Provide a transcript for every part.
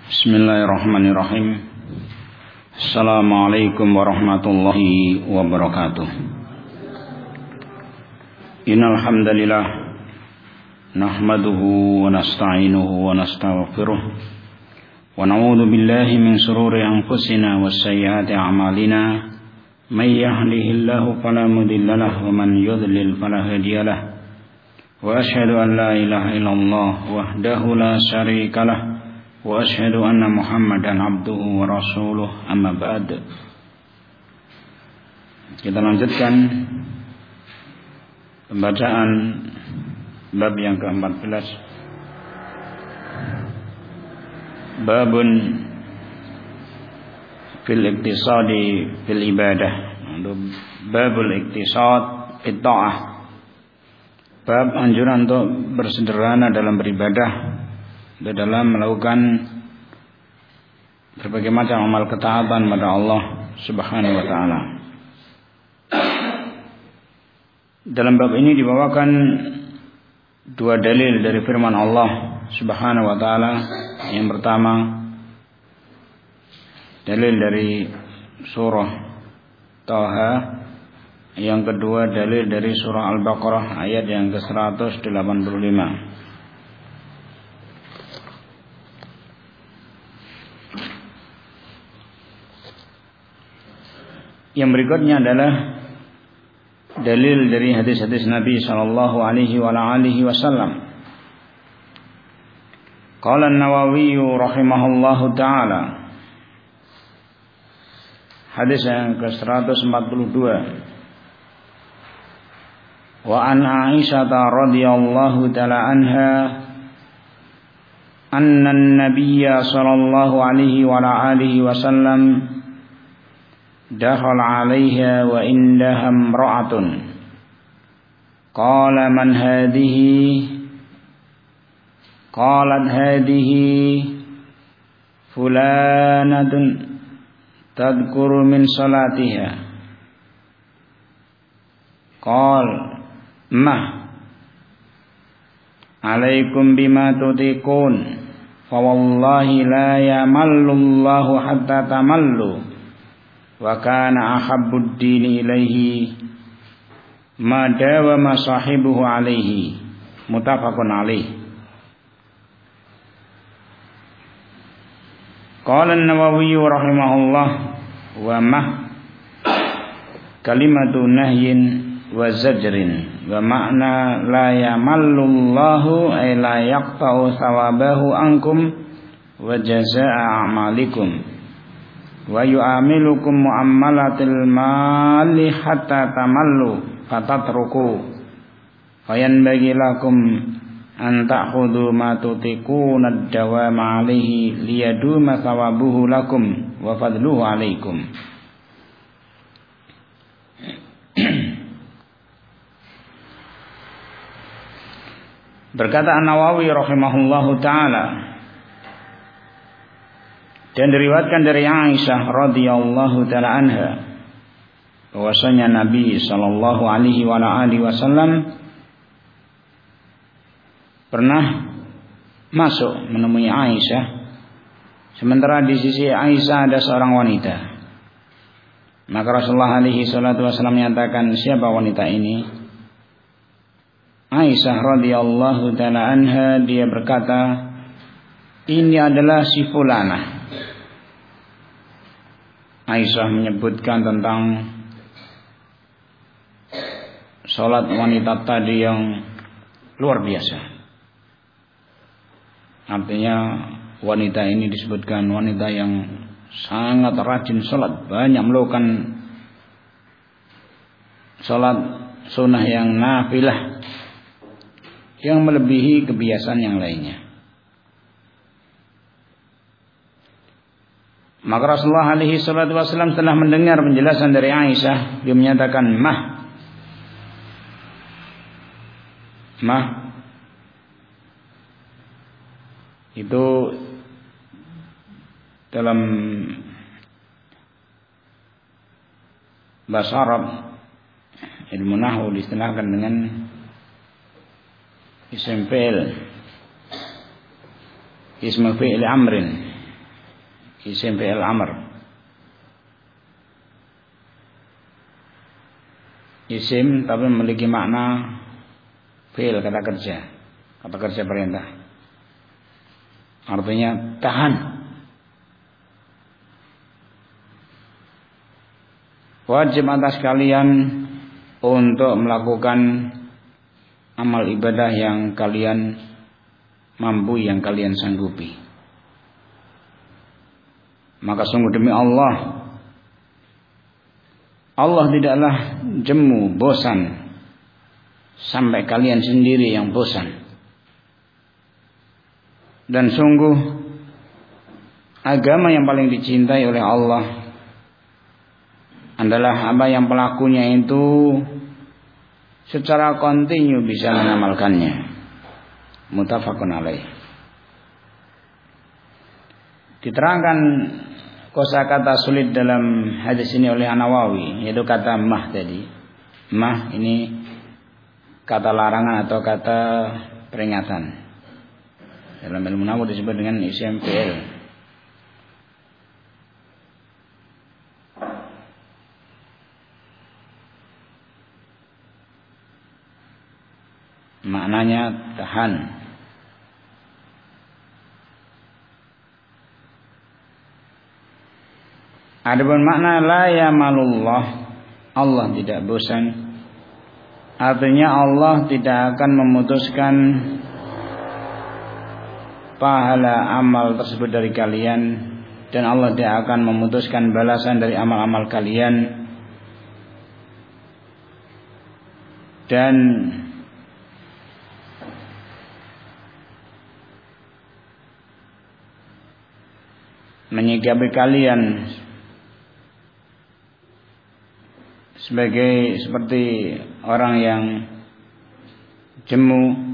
Bismillahirrahmanirrahim. Assalamualaikum warahmatullahi wabarakatuh. Innal hamdalillah nahmaduhu wa nasta'inuhu wa nastaghfiruh wa na'udzu billahi min shururi anfusina wa sayyiati a'malina. May yahdihillahu fala mudilla lahu wa man yudlil fala hadiya lahu. Wa asyhadu an la ilaha illallah wahdahu la syarika lah wa asyhadu anna Muhammadan abduhu wa rasuluh, amma ba'd. Kita lanjutkan pembacaan bab yang ke-14. Babun fil iktisadi fil ibadah. Babul iktisad fit ta'ah. Bab anjuran untuk bersederhana dalam beribadah, dalam melakukan berbagai macam amal ketaatan pada Allah Subhanahu wa taala. Dalam bab ini dibawakan dua dalil dari firman Allah Subhanahu wa taala. Yang pertama, dalil dari surah Taha. Yang kedua, dalil dari surah Al-Baqarah ayat yang ke-185. Yang berikutnya adalah dalil dari hadis-hadis Nabi sallallahu alaihi wa alihi wasallam. Qala An-Nawawi rahimahullahu taala. Hadis yang ke-142. Wa an Aisyah radhiyallahu taala anha anna an-nabiyya sallallahu alaihi wa alihi wasallam dakhala 'alaiha wa indaha imra'atun qala man hadhihi qalat hadhihi fulanatun tadhkuru min salatiha qala ma alaikum bima tutiqun fa wallahi la yamallu Allahu hatta tamallu wa kana ahabbud dini ilaihi ma dawama sahibuhu alaihi, muttafaqun alaihi. Qala An-Nawawi rahimahullah wa ma kalimatu nahyin wa zajrin wa makna la yamallullahu ay la yaqta'u thawabahu ankum wa jazaa'a a'malikum wa yu'amilukum mu'ammalatil mali hatta tamallu fatatruku fayanbaghi lakum an ta'khudhu ma tutiquna ad-dawama 'alaihi liyaduma thawabuhu lakum wa fadluhu 'alaikum. Berkata An-Nawawi rahimahullahu ta'ala, dan diriwayatkan dari Aisyah radhiyallahu ta'ala anha, bahwasanya Nabi sallallahu alaihi wa alihi wasallam pernah masuk menemui Aisyah, sementara di sisi Aisyah ada seorang wanita. Maka Rasulullah alaihi salatu wasallam menyatakan, siapa wanita ini? Aisyah radhiyallahu ta'ala anha, dia berkata, ini adalah si fulanah. Aisyah menyebutkan tentang salat wanita tadi yang luar biasa. Artinya wanita ini disebutkan wanita yang sangat rajin salat, banyak melakukan salat sunnah yang nafilah, yang melebihi kebiasaan yang lainnya. Maka Rasulullah alaihi salatu wasallam setelah mendengar penjelasan dari Aisyah, dia menyatakan mah itu dalam bahasa Arab, ilmu nahwu diistilahkan dengan isim fi'il, ismu fi'il amrin, isim fi'il amr. Isim tapi memiliki makna fi'il, kata kerja perintah. Artinya tahan. Wajib atas kalian untuk melakukan amal ibadah yang kalian mampu, yang kalian sanggupi. Maka sungguh demi Allah, Allah tidaklah jemu, bosan, sampai kalian sendiri yang bosan. Dan sungguh agama yang paling dicintai oleh Allah adalah apa yang pelakunya itu secara kontinu bisa mengamalkannya. Muttafaqun alaih. Diterangkan kosakata sulit dalam hadis ini oleh An-Nawawi, yaitu kata mah tadi. Mah ini kata larangan atau kata peringatan. Dalam ilmu nahwu disebut dengan isim fi'il. Maknanya tahan. Adapun makna la yamalullah, Allah tidak bosan, artinya Allah tidak akan memutuskan pahala amal tersebut dari kalian, dan Allah tidak akan memutuskan balasan dari amal-amal kalian. Dan menyikapi kalian seperti orang yang jemu.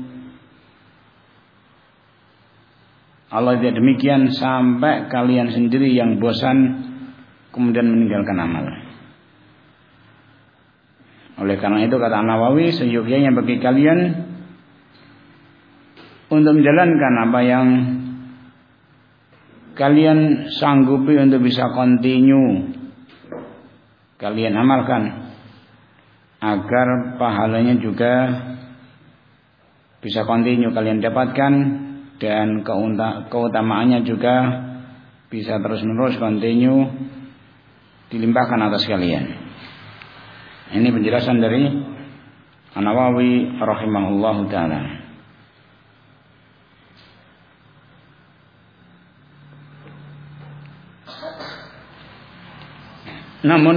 Allah tidak demikian sampai kalian sendiri yang bosan kemudian meninggalkan amal. Oleh karena itu kata An-Nawawi, seyogyanya bagi kalian untuk menjalankan apa yang kalian sanggupi untuk bisa kontinu kalian amalkan, agar pahalanya juga bisa kontinu kalian dapatkan, dan keutamaannya juga bisa terus-menerus kontinu dilimpahkan atas kalian. Ini penjelasan dari An-Nawawi rahimahullahu ta'ala. Namun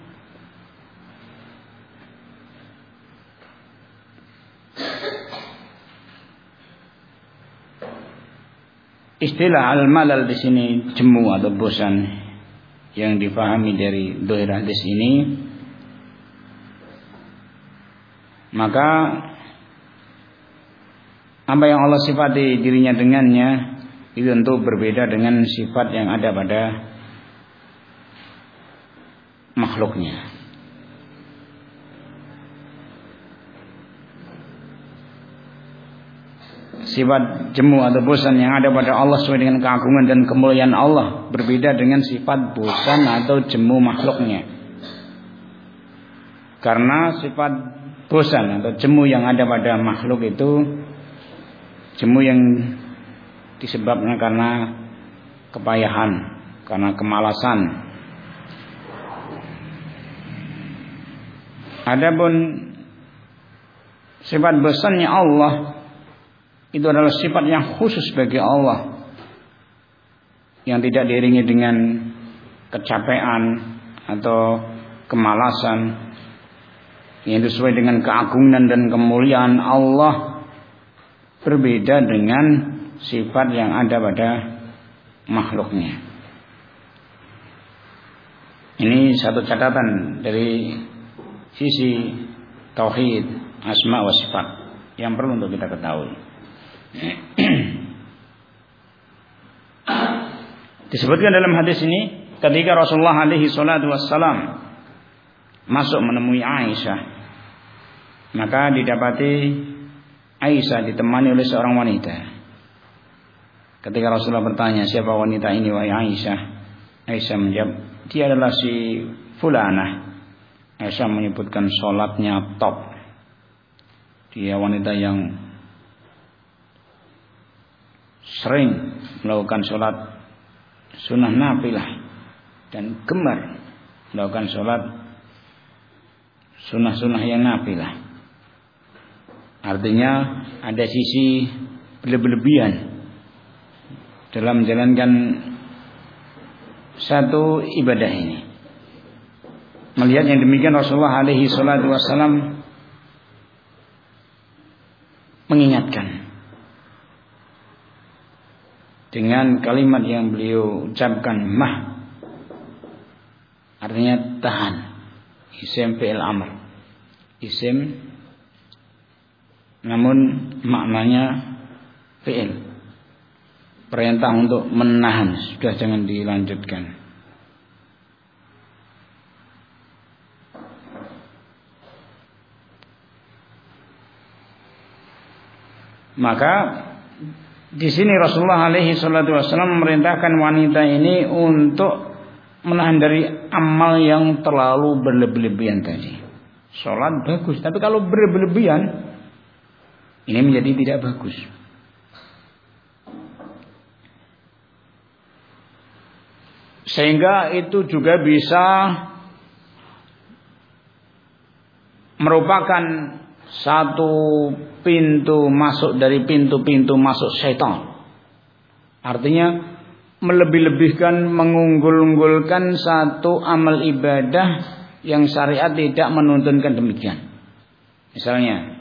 istilah al-malal di sini, jemu atau bosan, yang dipahami dari dhahir hadis ini, maka apa yang Allah sifati dirinya dengannya itu tentu berbeda dengan sifat yang ada pada makhluknya. Sifat jemu atau bosan yang ada pada Allah sesuai dengan keagungan dan kemuliaan Allah berbeda dengan sifat bosan atau jemu makhluknya. Karena sifat bosan atau jemu yang ada pada makhluk itu jemu yang disebabkan karena kepayahan, karena kemalasan. Adapun sifat bosannya Allah itu adalah sifat yang khusus bagi Allah, yang tidak diiringi dengan kecapean atau kemalasan, yang sesuai dengan keagungan dan kemuliaan Allah, berbeda dengan sifat yang ada pada makhluknya. Ini satu catatan dari sisi tauhid asma wa sifat yang perlu untuk kita ketahui. Disebutkan dalam hadis ini, ketika Rasulullah alaihi salatu wassalam masuk menemui Aisyah, maka didapati Aisyah ditemani oleh seorang wanita. Ketika Rasulullah bertanya, siapa wanita ini wahai Aisyah? Aisyah menjawab, dia adalah si fulanah. Aisyah menyebutkan sholatnya top. Dia wanita yang sering melakukan sholat sunnah nafilah dan gemar melakukan sholat sunnah-sunnah yang nafilah. Artinya ada sisi berlebihan dalam menjalankan satu ibadah ini. Melihat yang demikian, Rasulullah alaihi salatu wassalam mengingatkan dengan kalimat yang beliau ucapkan, mah, artinya tahan. Isim fi'il amr, isim namun maknanya fi'il, perintah untuk menahan. Sudah, jangan dilanjutkan. Maka di sini Rasulullah alaihi salatu wasallam memerintahkan wanita ini untuk menahan dari amal yang terlalu berlebihan tadi. Salat bagus, tapi kalau berlebihan ini menjadi tidak bagus. Sehingga itu juga bisa merupakan satu pintu masuk dari pintu-pintu masuk syaitan. Artinya melebih-lebihkan, mengunggul-unggulkan satu amal ibadah yang syariat tidak menuntunkan demikian. Misalnya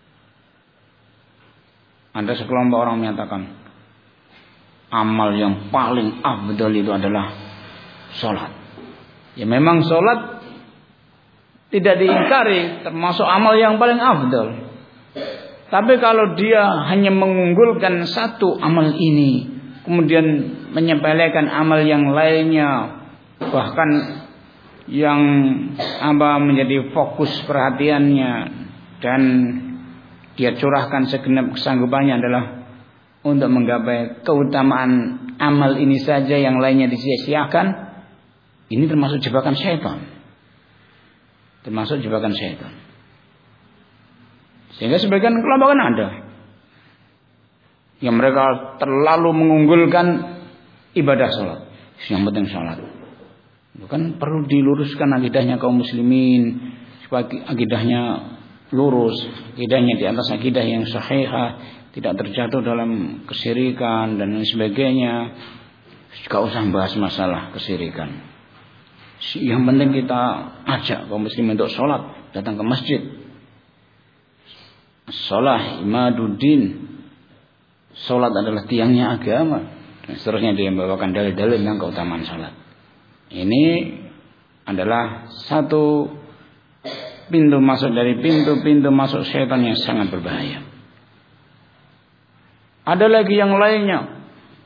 ada sekelompok orang menyatakan amal yang paling afdal itu adalah sholat. Ya memang sholat tidak diingkari, termasuk amal yang paling afdal. Tapi kalau dia hanya mengunggulkan satu amal ini, kemudian menyepelekan amal yang lainnya, bahkan yang menjadi fokus perhatiannya dan dia curahkan segenap kesanggupannya adalah untuk menggapai keutamaan amal ini saja, yang lainnya disia-siakan, ini termasuk jebakan syaitan. Termasuk jebakan syaitan. Sehingga sebagian kelompok kan ada yang mereka terlalu mengunggulkan ibadah sholat. Yang penting sholat. Itu kan perlu diluruskan akidahnya kaum muslimin supaya akidahnya lurus, akidahnya di atas akidah yang sahihah, tidak terjatuh dalam kesyirikan dan lain sebagainya. Gak usah bahas masalah kesyirikan. Yang penting kita ajak kaum muslimin untuk sholat, datang ke masjid. Sholat imaduddin, sholat adalah tiangnya agama, dan seterusnya. Dia membawakan dalil-dalil tentang keutamaan sholat. Ini adalah satu pintu masuk dari pintu-pintu masuk syaitan yang sangat berbahaya. Ada lagi yang lainnya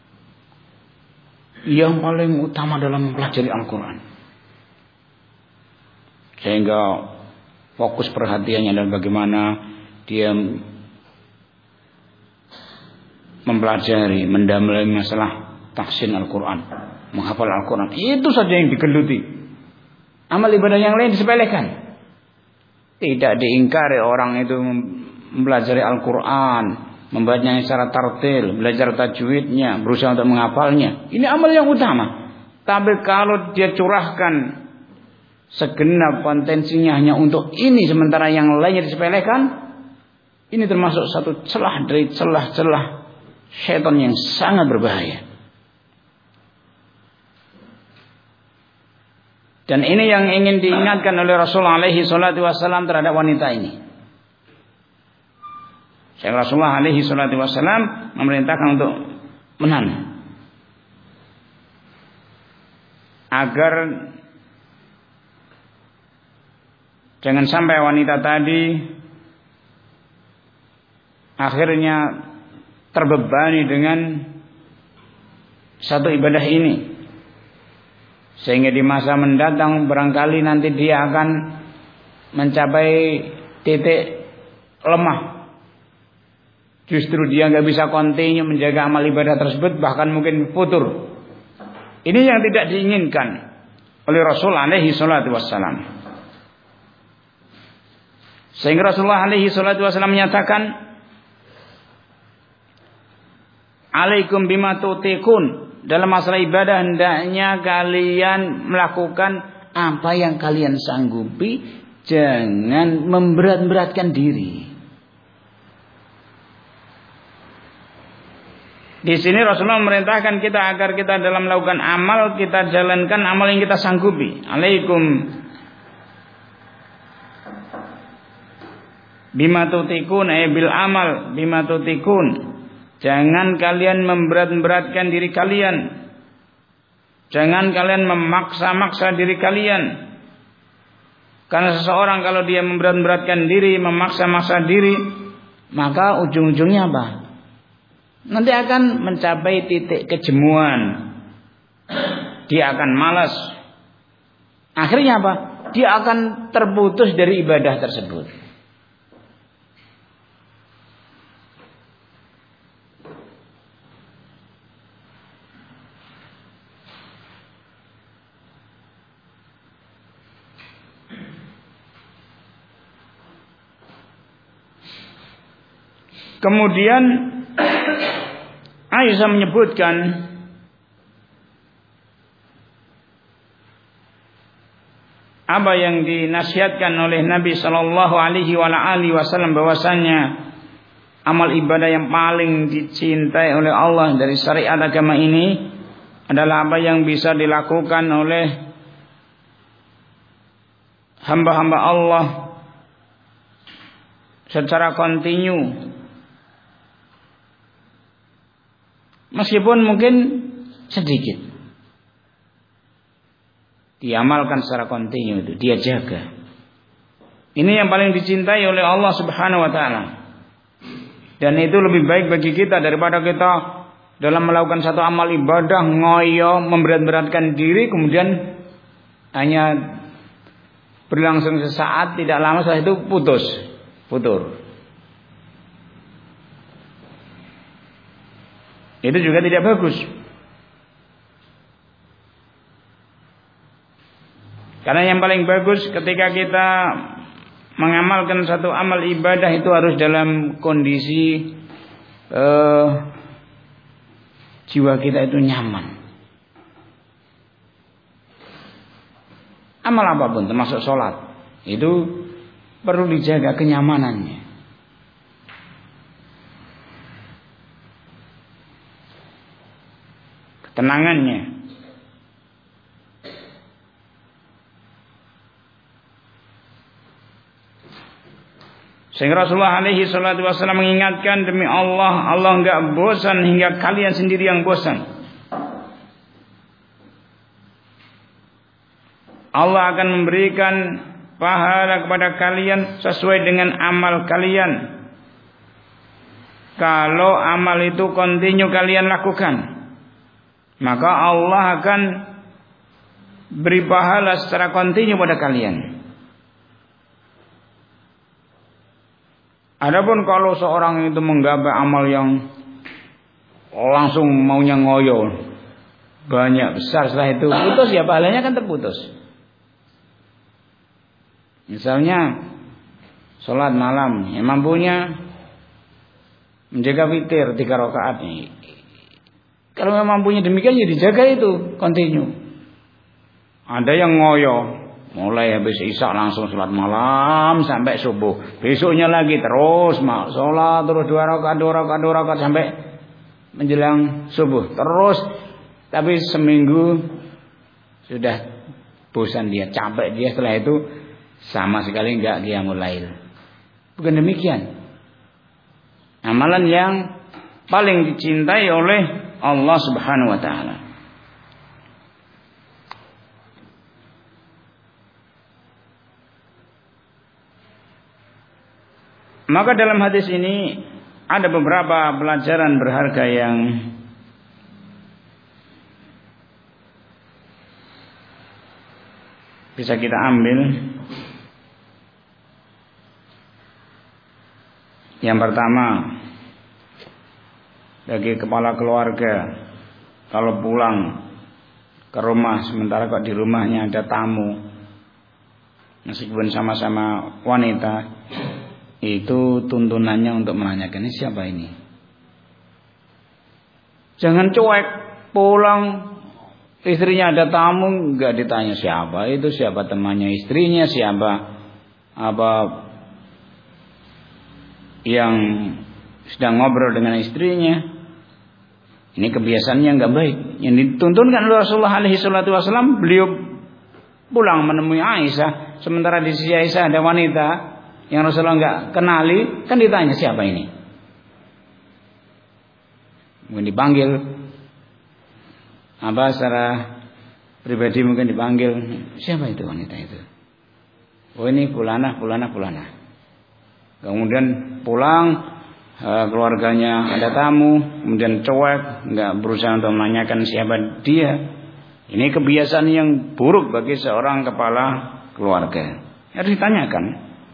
yang paling utama dalam mempelajari Al-Quran, sehingga fokus perhatiannya dan bagaimana dia mempelajari, mendalami masalah tahsin Al-Quran, menghafal Al-Quran. Itu saja yang digeluti. Amal ibadah yang lain disepelekan. Tidak diingkari orang itu mempelajari Al-Quran, membacanya secara tartil, belajar tajwidnya, berusaha untuk menghafalnya. Ini amal yang utama. Tapi kalau dia curahkan segenap potensinya hanya untuk ini, sementara yang lainnya disepelekan, ini termasuk satu celah dari celah-celah syaitan yang sangat berbahaya. Dan ini yang ingin diingatkan oleh Rasulullah alaihi salatu wassalam terhadap wanita ini. Rasulullah alaihi salatu wassalam memerintahkan untuk menahan, agar jangan sampai wanita tadi akhirnya terbebani dengan satu ibadah ini, sehingga di masa mendatang barangkali nanti dia akan mencapai titik lemah Justru dia nggak bisa continue menjaga amal ibadah tersebut, bahkan mungkin futur. Ini yang tidak diinginkan oleh Rasul alaihi salatu wassalam. Sehingga Rasulullah alaihi salatu wassalam menyatakan, alaikum bima tutiqun. Dalam masalah ibadah hendaknya kalian melakukan apa yang kalian sanggupi, jangan memberat-beratkan diri. Di sini Rasulullah memerintahkan kita agar kita dalam melakukan amal, kita jalankan amal yang kita sanggupi. Alaikum bima tutikun, bil amal bima tutikun. Jangan kalian memberat-beratkan diri kalian. Jangan kalian memaksa-maksa diri kalian. Karena seseorang kalau dia memberat-beratkan diri, memaksa-maksa diri, maka ujung-ujungnya apa? Nanti akan mencapai titik kejemuan. Dia akan malas. Akhirnya apa? Dia akan terputus dari ibadah tersebut. Kemudian Aisyah menyebutkan apa yang dinasihatkan oleh Nabi Shallallahu Alaihi Wasallam, bahwasannya amal ibadah yang paling dicintai oleh Allah dari syariat agama ini adalah apa yang bisa dilakukan oleh hamba-hamba Allah secara kontinu. Meskipun mungkin sedikit, diamalkan secara kontinu, itu dia jaga. Ini yang paling dicintai oleh Allah Subhanahu wa taala. Dan itu lebih baik bagi kita daripada kita dalam melakukan satu amal ibadah ngoyo, memberat-beratkan diri, kemudian hanya berlangsung sesaat, tidak lama setelah itu putur. Itu juga tidak bagus. Karena yang paling bagus ketika kita mengamalkan satu amal ibadah itu harus dalam kondisi jiwa kita itu nyaman. Amal apapun termasuk sholat itu perlu dijaga kenyamanannya. Ketenangannya. Sehingga Rasulullah alaihi salatu wasallam mengingatkan, demi Allah, Allah enggak bosan hingga kalian sendiri yang bosan. Allah akan memberikan pahala kepada kalian sesuai dengan amal kalian. Kalau amal itu kontinu kalian lakukan, maka Allah akan beri pahala secara kontinu pada kalian. Adapun kalau seorang itu menggapai amal yang langsung maunya ngoyo, banyak besar, setelah itu putus, ya pahalanya kan terputus. Misalnya sholat malam, yang mampunya menjaga witir 3 rakaat. Kalau memang mampunya demikian, ya dijaga itu kontinu. Ada yang ngoyo, mulai habis isya langsung sholat malam sampai subuh. Besoknya lagi terus sholat terus 2 rakaat sampai menjelang subuh terus. Tapi seminggu sudah bosan dia, capek dia, setelah itu sama sekali enggak qiyamul lail. Bukan demikian. Amalan yang paling dicintai oleh Allah Subhanahu wa taala. Maka dalam hadis ini ada beberapa pelajaran berharga yang bisa kita ambil. Yang pertama, bagi kepala keluarga kalau pulang ke rumah sementara kok di rumahnya ada tamu, meskipun sama-sama wanita, itu tuntunannya untuk menanyakan ini siapa ini. Jangan cuek, pulang istrinya ada tamu nggak ditanya siapa itu, siapa temannya istrinya, siapa apa yang sedang ngobrol dengan istrinya. Ini kebiasaannya nggak baik. Yang dituntunkan oleh Rasulullah alaihi salatu wasallam, beliau pulang menemui Aisyah, sementara di sisi Aisyah ada wanita yang Rasulullah nggak kenali, kan ditanya siapa ini. Mungkin dipanggil, secara pribadi mungkin dipanggil, siapa itu wanita itu? Oh ini fulana. Kemudian pulang, keluarganya ada tamu, kemudian cuek, nggak berusaha untuk menanyakan siapa dia. Ini kebiasaan yang buruk bagi seorang kepala keluarga. Harus ditanyakan.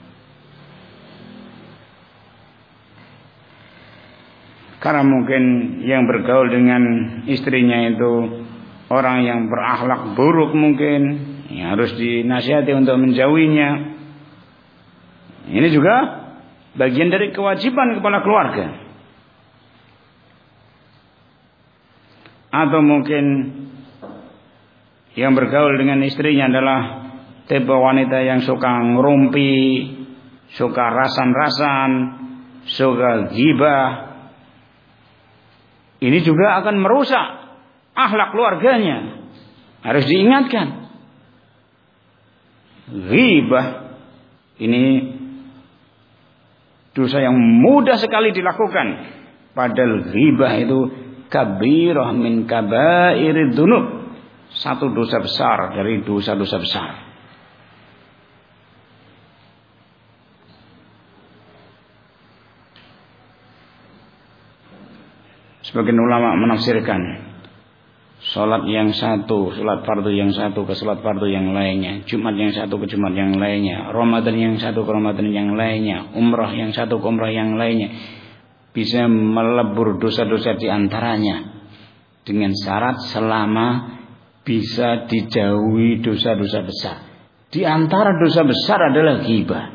Karena mungkin yang bergaul dengan istrinya itu orang yang berakhlak buruk mungkin, ya harus dinasihati untuk menjauhinya. Ini juga bagian dari kewajiban kepala keluarga. Atau mungkin yang bergaul dengan istrinya adalah tipe wanita yang suka ngerumpi, suka rasan-rasan, suka ghibah. Ini juga akan merusak akhlak keluarganya. Harus diingatkan. Ghibah ini dosa yang mudah sekali dilakukan. Padahal ghibah itu kabirah min kabairid dzunub. Satu dosa besar dari dosa-dosa besar. Sebagian ulama menafsirkan salat yang satu, salat fardu yang satu ke salat fardu yang lainnya, Jumat yang satu ke Jumat yang lainnya, Ramadan yang satu ke Ramadan yang lainnya, umrah yang satu ke umrah yang lainnya, bisa melebur dosa-dosa di antaranya dengan syarat selama bisa dijauhi dosa-dosa besar. Di antara dosa besar adalah ghibah.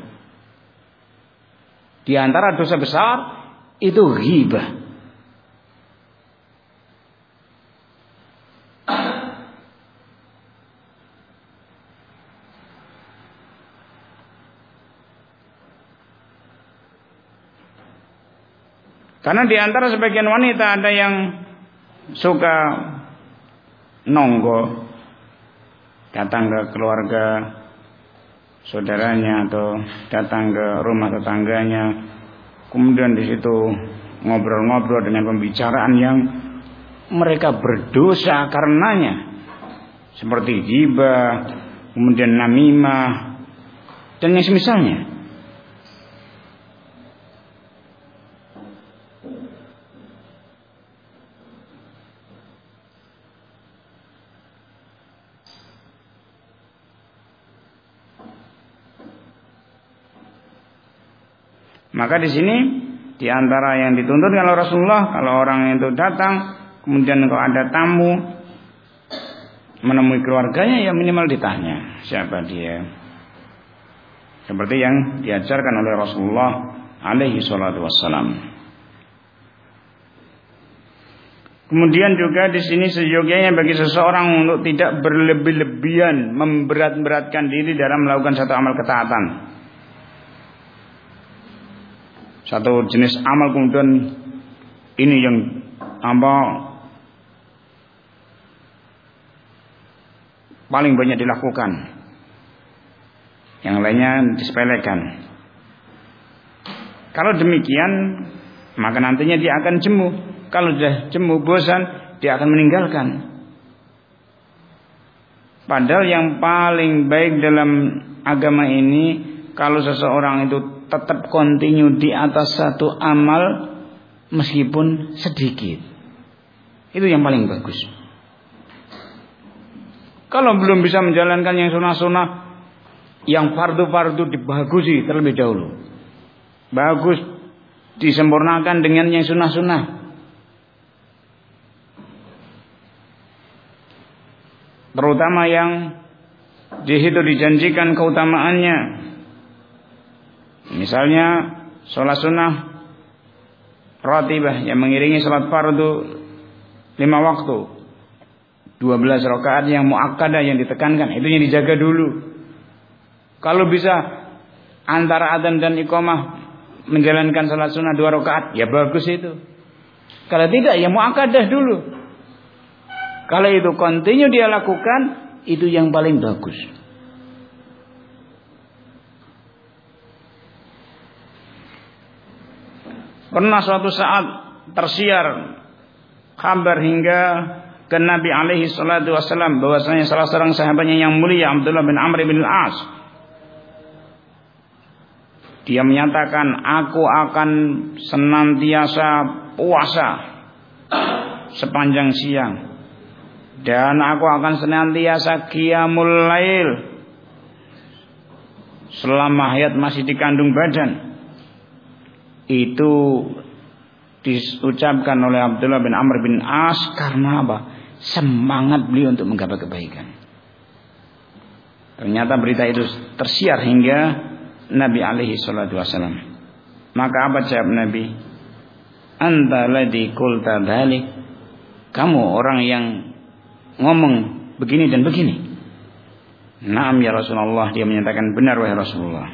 Di antara dosa besar itu ghibah. Karena di antara sebagian wanita ada yang suka nonggo, datang ke keluarga saudaranya atau datang ke rumah tetangganya, kemudian di situ ngobrol-ngobrol dengan pembicaraan yang mereka berdosa karenanya, seperti ghibah, kemudian namimah dan yang semisalnya. Maka di sini di antara yang dituntut oleh Rasulullah, kalau orang itu datang kemudian kalau ada tamu menemui keluarganya, ya minimal ditanya siapa dia. Seperti yang diajarkan oleh Rasulullah alaihi salatu wassalam. Kemudian juga di sini seyogyanya bagi seseorang untuk tidak berlebih-lebihan memberat-beratkan diri dalam melakukan satu amal ketaatan. Satu jenis amal kemudian ini yang paling banyak dilakukan, yang lainnya disepelekan. Kalau demikian maka nantinya dia akan jemu. Kalau sudah jemu bosan, dia akan meninggalkan. Padahal yang paling baik dalam agama ini, kalau seseorang itu tetap kontinu di atas satu amal meskipun sedikit, itu yang paling bagus. Kalau belum bisa menjalankan yang sunnah-sunnah, yang fardu-fardu dibagusi terlebih dahulu, bagus disempurnakan dengan yang sunnah-sunnah. terutama yang di situ dijanjikan keutamaannya. Misalnya sholat sunnah ratibah yang mengiringi sholat fardu 5 waktu, 12 rakaat yang muakkadah yang ditekankan, itu yang dijaga dulu. Kalau bisa antara adzan dan iqamah menjalankan sholat sunnah 2 rakaat, ya bagus itu. Kalau tidak, ya muakkadah dulu. Kalau itu continue dia lakukan, itu yang paling bagus. Pernah suatu saat tersiar kabar hingga ke Nabi alaihi salatu wasallam bahwasanya salah seorang sahabatnya yang mulia Abdullah bin Amr bin Al-As, dia menyatakan, aku akan senantiasa puasa sepanjang siang dan aku akan senantiasa qiyamul lail selama hayat masih dikandung badan. Itu diucapkan oleh Abdullah bin Amr bin As karena apa? Semangat beliau untuk menggapai kebaikan. Ternyata berita itu tersiar hingga Nabi alaihi salatu wasallam. Maka apa jawab Nabi? Anta ladzi qulta dzalik. Kamu orang yang ngomong begini dan begini. Naam ya Rasulullah. Dia menyatakan, benar wahai Rasulullah.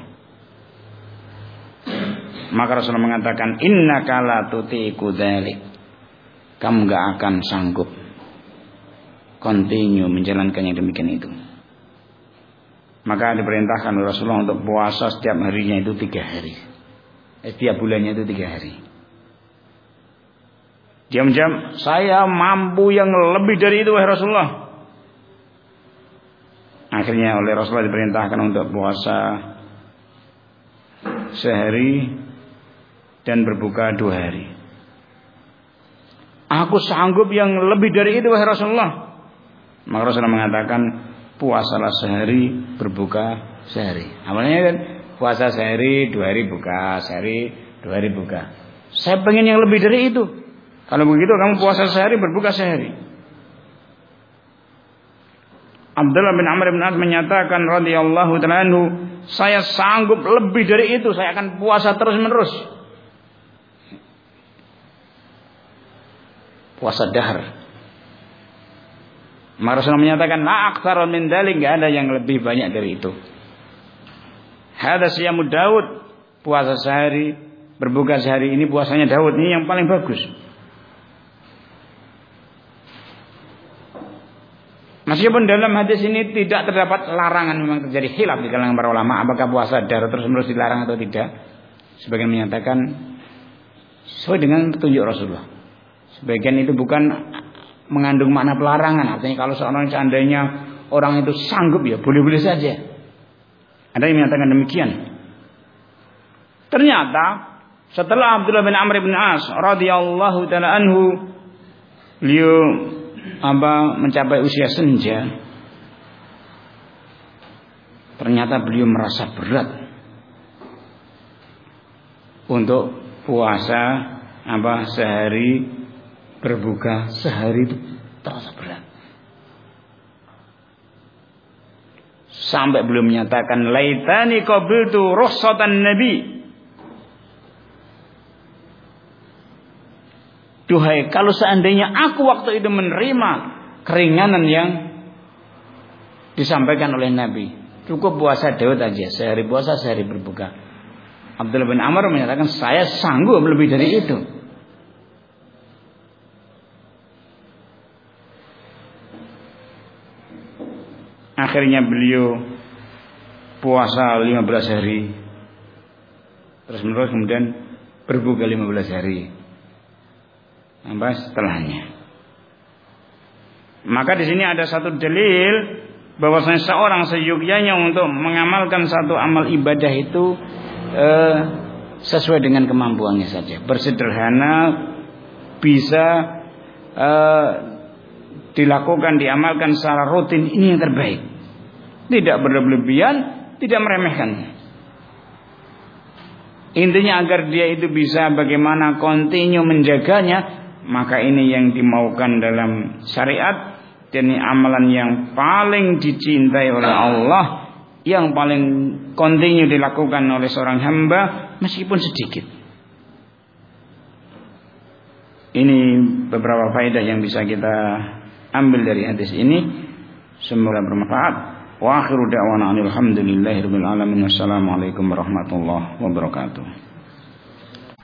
Maka Rasulullah mengatakan, innaka la tutiqu dzalik. Kamu enggak akan sanggup continue menjalankan yang demikian itu. Maka diperintahkan oleh Rasulullah untuk puasa setiap harinya itu 3 hari. Setiap bulannya itu 3 hari. Dia menjawab, saya mampu yang lebih dari itu wahai Rasulullah. Akhirnya oleh Rasulullah diperintahkan untuk puasa sehari dan berbuka 2 hari. Aku sanggup yang lebih dari itu wahai Rasulullah. Maka Rasulullah mengatakan, puasalah sehari, berbuka sehari. Awalnya kan puasa sehari, 2 hari buka, sehari, 2 hari buka. Saya pengen yang lebih dari itu. Kalau begitu kamu puasa sehari, berbuka sehari. Abdullah bin Amr bin As menyatakan radhiyallahu ta'ala anhu, saya sanggup lebih dari itu, saya akan puasa terus-menerus. Puasa dahar. Maka Rasulullah menyatakan, la aktsara min dzalik, enggak ada yang lebih banyak dari itu. Hada siyamud Daud, puasa sehari, berbuka sehari, ini puasanya Daud, ini yang paling bagus. Meskipun dalam hadis ini tidak terdapat larangan, memang terjadi khilaf di kalangan para ulama apakah puasa dahar terus-menerus dilarang atau tidak. Sebagian menyatakan sesuai dengan petunjuk Rasulullah. Sebagian itu bukan mengandung makna pelarangan, artinya kalau seorang seandainya orang itu sanggup, ya boleh-boleh saja. Ada yang menyatakan demikian. Ternyata setelah Abdullah bin Amr bin As radhiyallahu taala anhu beliau mencapai usia senja, ternyata beliau merasa berat untuk puasa sehari, berbuka sehari, itu terasa berat. Sampai beliau menyatakan, laitani qabiltu rukhsatan nabi. Duhai, kalau seandainya aku waktu itu menerima keringanan yang disampaikan oleh Nabi, cukup puasa Daud aja, sehari puasa sehari berbuka. Abdullah bin Amr menyatakan, saya sanggup lebih dari itu. Akhirnya beliau puasa 15 hari, terus menerus, kemudian berbuka 15 hari. Setelahnya. Maka di sini ada satu dalil bahwasanya seorang seyogyanya untuk mengamalkan satu amal ibadah itu sesuai dengan kemampuannya saja, bersederhana, bisa dilakukan, diamalkan secara rutin, ini yang terbaik. Tidak berlebihan, tidak meremehkannya. Intinya agar dia itu bisa bagaimana continue menjaganya, maka ini yang dimaukan dalam syariat, Dan amalan yang paling dicintai oleh Allah, yang paling kontinu dilakukan oleh seorang hamba meskipun sedikit. Ini beberapa faedah yang bisa kita ambil dari hadis ini. Semoga bermanfaat. Wa akhiru da'wana alhamdulillahirabbil alamin. Wassalamualaikum warahmatullahi wabarakatuh.